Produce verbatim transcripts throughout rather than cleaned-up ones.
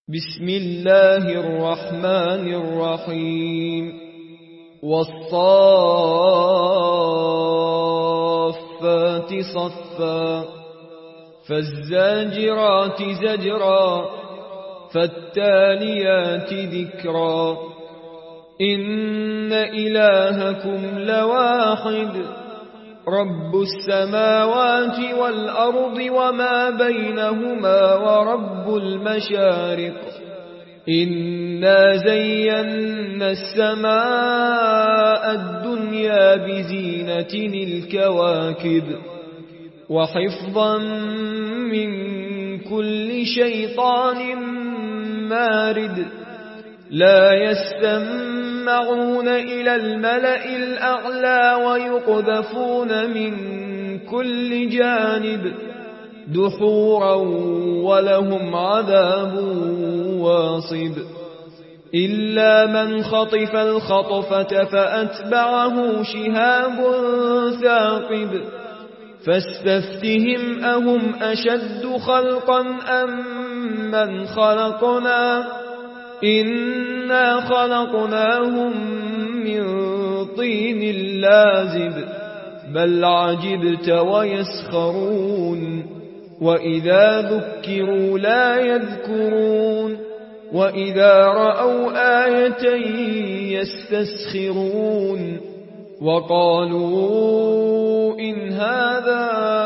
بسم الله الرحمن الرحيم والصافات صفا فالزاجرات زجرا فالتاليات ذكرا إن إلهكم لواحد رب السماوات والأرض وما بينهما ورب المشارق إنا زينا السماء الدنيا بزينة الكواكب وحفظا من كل شيطان مارد لا يستمعون إلى الملأ الأعلى ويقذفون من كل جانب دحورا ولهم عذاب واصب إلا من خطف الخطفة فأتبعه شهاب ثاقب فاستفتهم أهم أشد خلقا أم من خلقنا إنا خلقناهم من طين لازب بل عجبت ويسخرون وإذا ذكروا لا يذكرون وإذا رأوا آية يستسخرون وقالوا إن هذا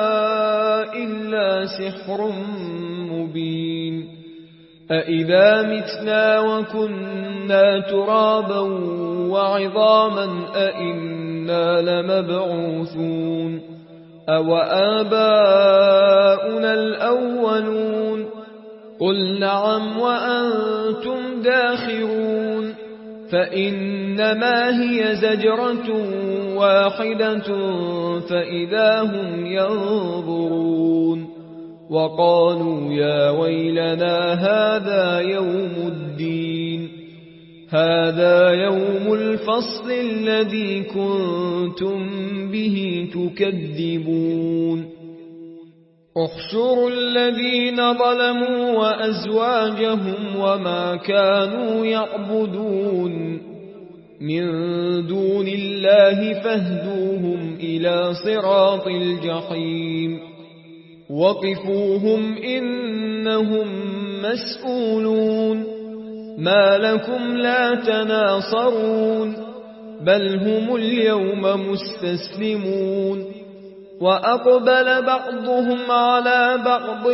إلا سحر مبين أإذا متنا وكنا ترابا وعظاما أإنا لمبعوثون أو آباؤنا الأولون قل نعم وأنتم داخرون فإنما هي زجرة واحدة فإذا هم ينظرون وقالوا يا ويلنا هذا يوم الدين هذا يوم الفصل الذي كنتم به تكذبون احشروا الذين ظلموا وأزواجهم وما كانوا يعبدون من دون الله فاهدوهم إلى صراط الجحيم وقفوهم إنهم مسؤولون ما لكم لا تناصرون بل هم اليوم مستسلمون وأقبل بعضهم على بعض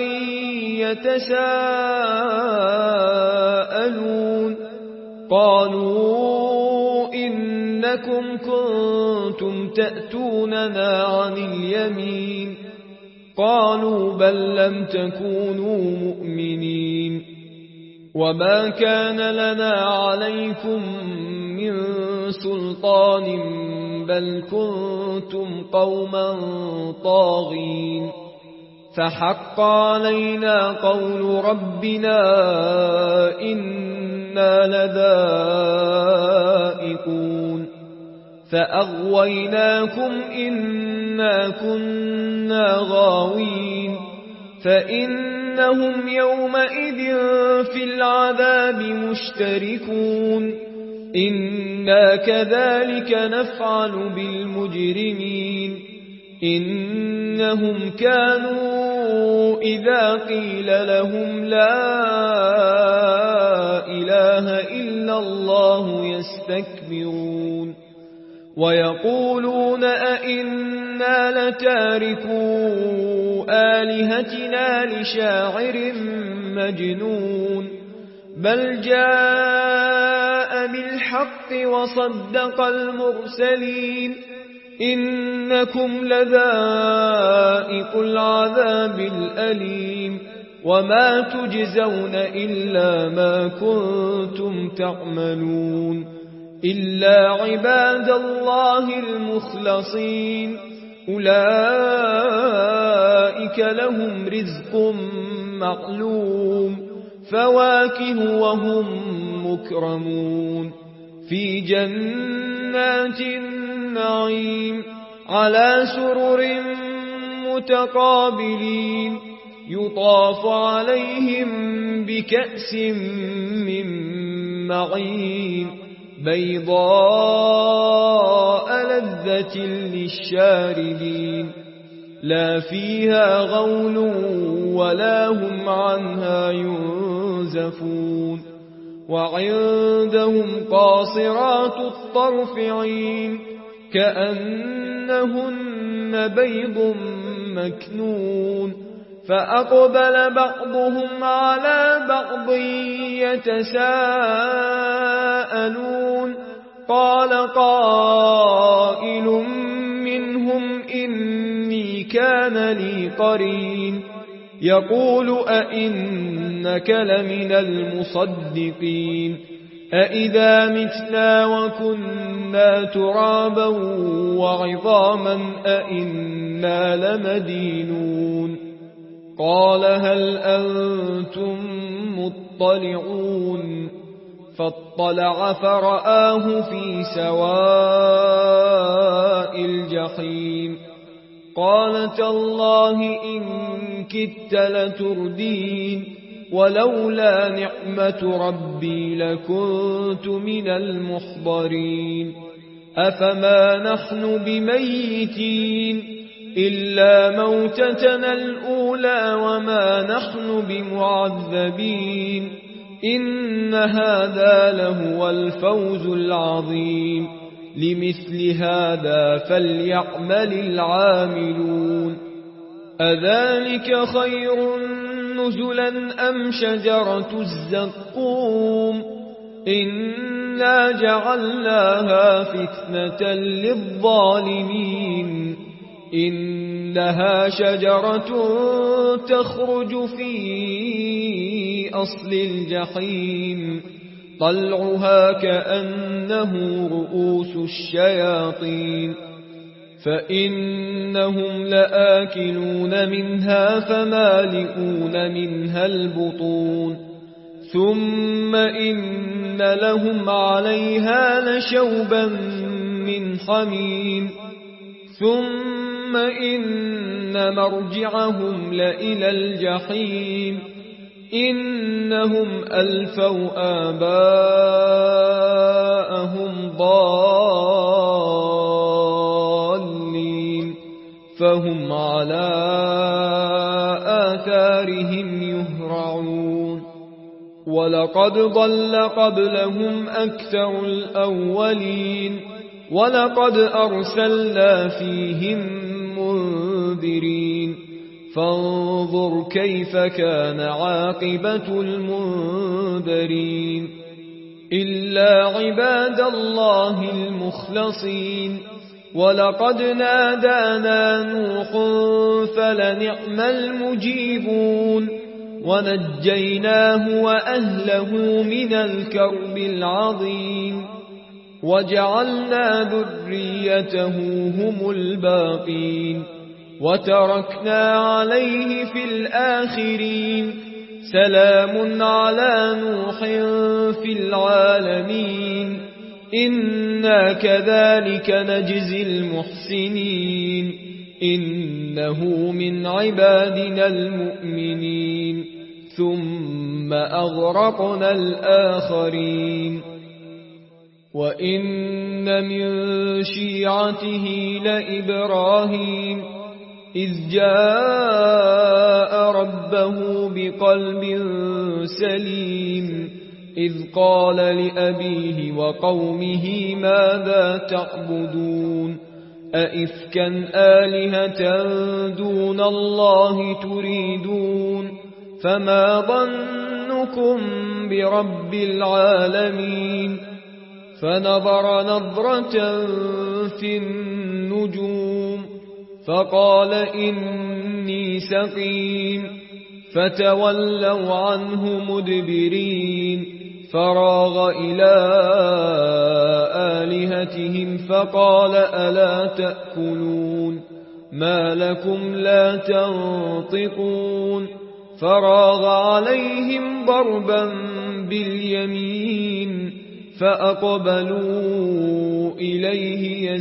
يتساءلون قالوا إنكم كنتم تأتوننا عن اليمين قالوا بل لم تكونوا مؤمنين وما كان لنا عليكم من سلطان بل كنتم قوما طاغين فحق علينا قول ربنا إنا لذائقون فأغويناكم إنا كنا غاوين فإنهم يومئذ في العذاب مشتركون إنا كذلك نفعل بالمجرمين إنهم كانوا إذا قيل لهم لا إله إلا الله يستكبرون ويقولون أئنا لتاركو آلهتنا لشاعر مجنون بل جاء بالحق وصدق المرسلين إنكم لذائق العذاب الأليم وما تجزون إلا ما كنتم تعملون إلا عباد الله المخلصين أولئك لهم رزق معلوم فواكه وهم مكرمون في جنات النعيم على سرر متقابلين يطاف عليهم بكأس من معين بيضاء لذة للشاربين لا فيها غول ولا هم عنها ينزفون وعندهم قاصرات الطرف عين كأنهن بيض مكنون فأقبل بعضهم على بعض يتساءلون قال قائل منهم إني كان لي قرين يقول أئنك لمن المصدقين أئذا متنا وكنا ترابا وعظاما أئنا لمدينون قال هل أنتم مطلعون فاطلع فرآه في سواء الجحيم قال تالله إن كدت لتردين ولولا نعمة ربي لكنت من المحضرين أفما نحن بميتين إلا موتتنا الأولى وما نحن بمعذبين إن هذا لهو الفوز العظيم لمثل هذا فليعمل العاملون أذلك خير نزلا أم شجرة الزقوم إنا جعلناها فتنة للظالمين إنها شجرة تخرج في أصل الجحيم طلعها كأنه رؤوس الشياطين فإنهم لآكلون منها فمالئون منها البطون ثم إن لهم عليها لشوبا من حميم ثم إن مرجعهم لإلى الجحيم إنهم ألفوا آباءهم ضالين فهم على آثارهم يهرعون ولقد ضل قبلهم أكثر الأولين ولقد أرسلنا فيهم منذرين فانظر كيف كان عاقبة المنذرين إلا عباد الله المخلصين ولقد نادانا نوح فلنعم المجيبون ونجيناه وأهله من الكرب العظيم وجعلنا ذريته هم الباقين وتركنا عليه في الآخرين سلام على نوح في العالمين إنا كذلك نجزي المحسنين إنه من عبادنا المؤمنين ثم أغرقنا الآخرين وإن من شيعته لإبراهيم إذ جاء ربه بقلب سليم إذ قال لأبيه وقومه ماذا تعبدون أئفكا آلهة دون الله تريدون فما ظنكم برب العالمين فنظر نظرة في النجوم فقال إني سقيم فتولوا عنه مدبرين فراغ إلى آلهتهم فقال ألا تأكلون ما لكم لا تنطقون فراغ عليهم ضربا باليمين فأقبلوا إليه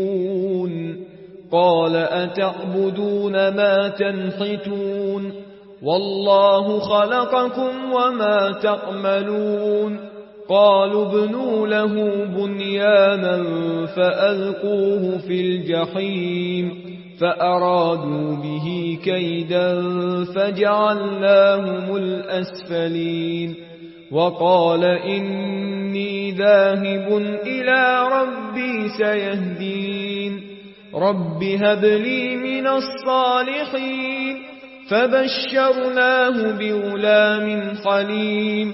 يزفون قال أتعبدون ما تنحتون والله خلقكم وما تعملون قالوا ابنوا له بنيانا فألقوه في الجحيم فأرادوا به كيدا فجعلناهم الأسفلين وقال إني ذاهب إلى ربي سيهدين رب هب لي من الصالحين فبشرناه بغلام حليم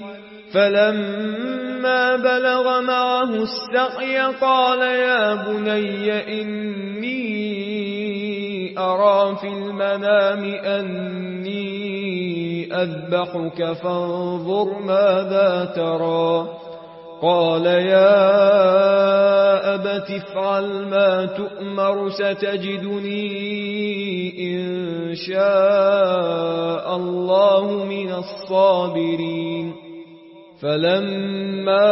فلما بلغ معه السعي قال يا بني إني أرى في المنام أني أذبحك فانظر ماذا ترى قال يا أبت افعل ما تؤمر ستجدني إن شاء الله من الصابرين فلما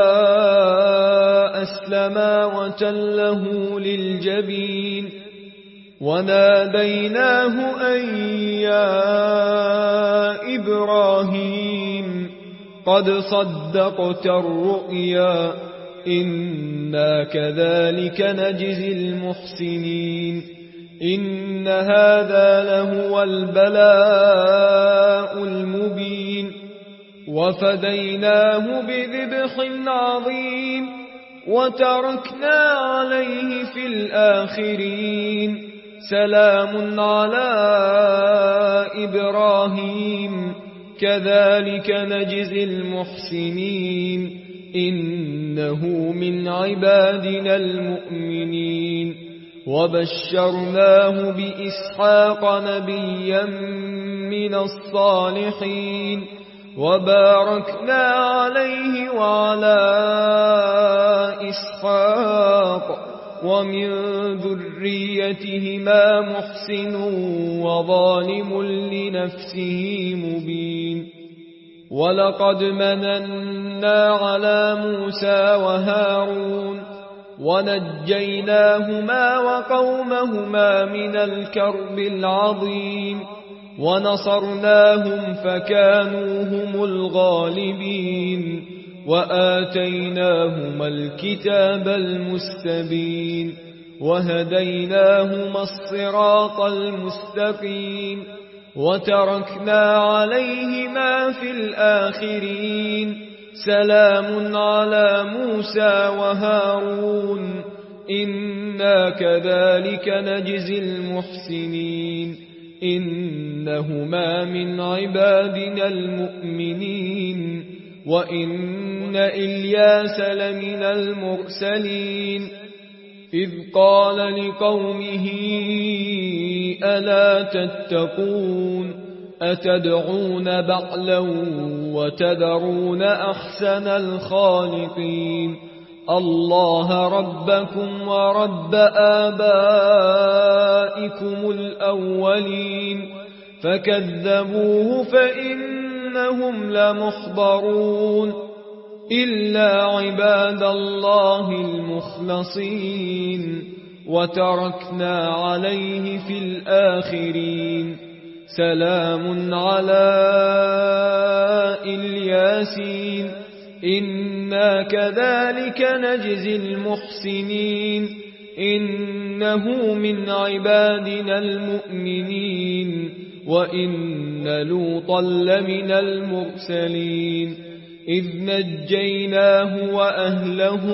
أسلما وتله للجبين وناديناه أن يا إبراهيم قد صدقت الرؤيا إنا كذلك نجزي المحسنين إن هذا لهو البلاء المبين وفديناه بذبح عظيم وتركنا عليه في الآخرين سلام على إبراهيم كذلك نجزي المحسنين إنه من عبادنا المؤمنين وبشرناه بإسحاق نبيا من الصالحين وباركنا عليه وعلى إسحاق ومن ذريتهما محسن وظالم لنفسه مبين ولقد مننا على موسى وهارون ونجيناهما وقومهما من الكرب العظيم ونصرناهم فكانوا هم الغالبين وآتيناهما الكتاب المستبين وهديناهما الصراط المستقيم وتركنا عليهما في الآخرين سلام على موسى وهارون إنا كذلك نجزي المحسنين إنهما من عبادنا المؤمنين وإن إلياس لمن المرسلين إذ قال لقومه ألا تتقون أتدعون بعلا وتذرون أحسن الخالقين الله ربكم ورب آبائكم الأولين فكذبوه فإنهم لمحضرون إلا عباد الله المخلصين وتركنا عليه في الآخرين سلام على الياسين إنا كذلك نجزي المحسنين إنه من عبادنا المؤمنين وإن لوطا لمن المرسلين إذ نجيناه وأهله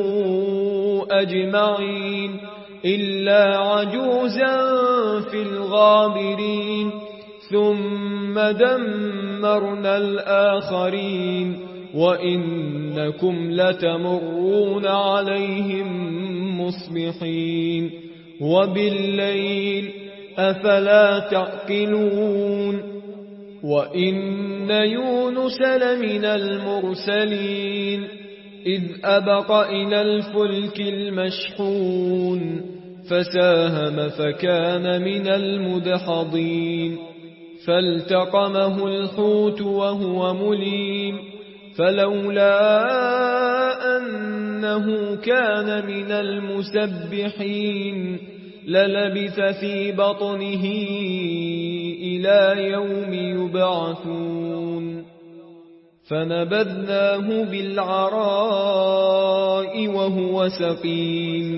أجمعين إلا عجوزا في الغابرين ثم دمرنا الآخرين وإنكم لتمرون عليهم مصبحين وبالليل أفلا تعقلون وإن يونس لمن المرسلين إذ أبق إلى الفلك المشحون فساهم فكان من المدحضين فالتقمه الحوت وهو مليم فلولا أنه كان من المسبحين للبث في بطنه إلى يوم يبعثون فنبذناه بالعراء وهو سقيم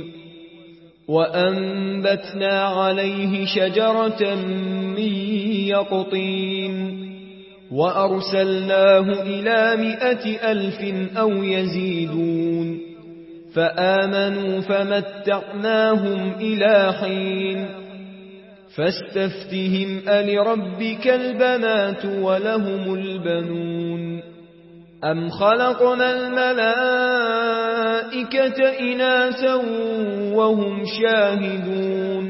وأنبتنا عليه شجرة من يقطين وأرسلناه إلى مائة ألف أو يزيدون فآمنوا فمتعناهم إلى حين فاستفتهم ألربك البنات ولهم البنون أم خلقنا الملائكة إناثا وهم شاهدون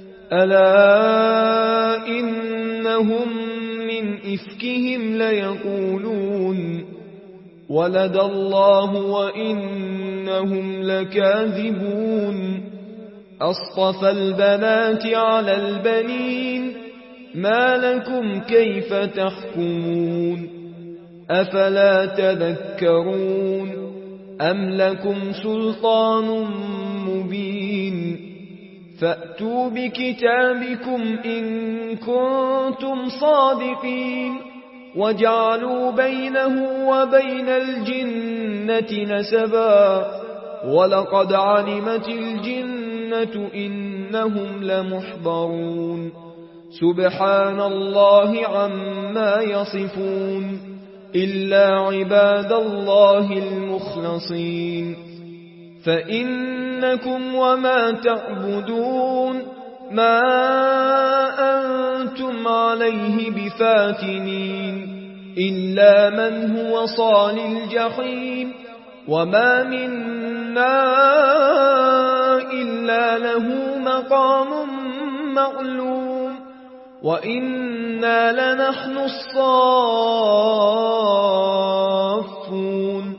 ألا إنهم من إفكهم ليقولون ولد الله وإنهم لكاذبون أصطفى البنات على البنين ما لكم كيف تحكمون أفلا تذكرون أم لكم سلطان مبين فأتوا بكتابكم إن كنتم صادقين وجعلوا بينه وبين الجنة نسبا ولقد علمت الجنة إنهم لمحضرون سبحان الله عما يصفون إلا عباد الله المخلصين فإنكم وما تعبدون ما أنتم عليه بفاتنين إلا من هو صال الجحيم وما منا إلا له مقام معلوم وإنا لنحن الصافون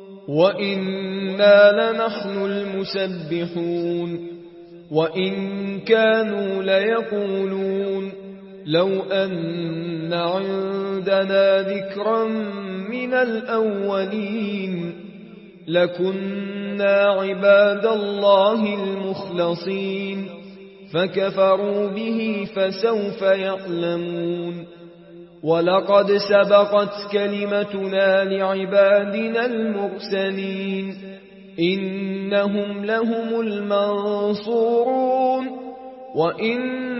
وإنا لنحن المسبحون وإن كانوا ليقولون لو أن عندنا ذكرا من الأولين لكنا عباد الله المخلصين فكفروا به فسوف يعلمون ولقد سبقت كلمتنا لعبادنا المرسلين إنهم لهم المنصورون وإن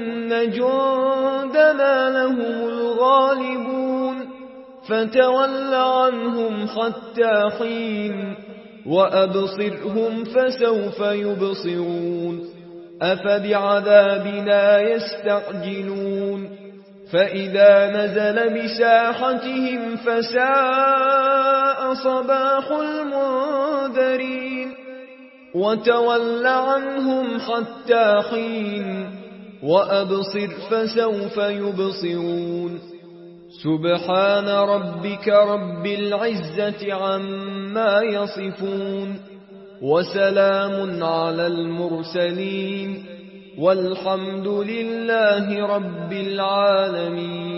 جندنا لهم الغالبون فتول عنهم حتى حين وأبصرهم فسوف يبصرون أفبعذابنا يستعجلون فإذا نزل بساحتهم فساء صباح المنذرين وتول عنهم حتى حين وأبصر فسوف يبصرون سبحان ربك رب العزة عما يصفون وسلام على المرسلين والحمد لله رب العالمين.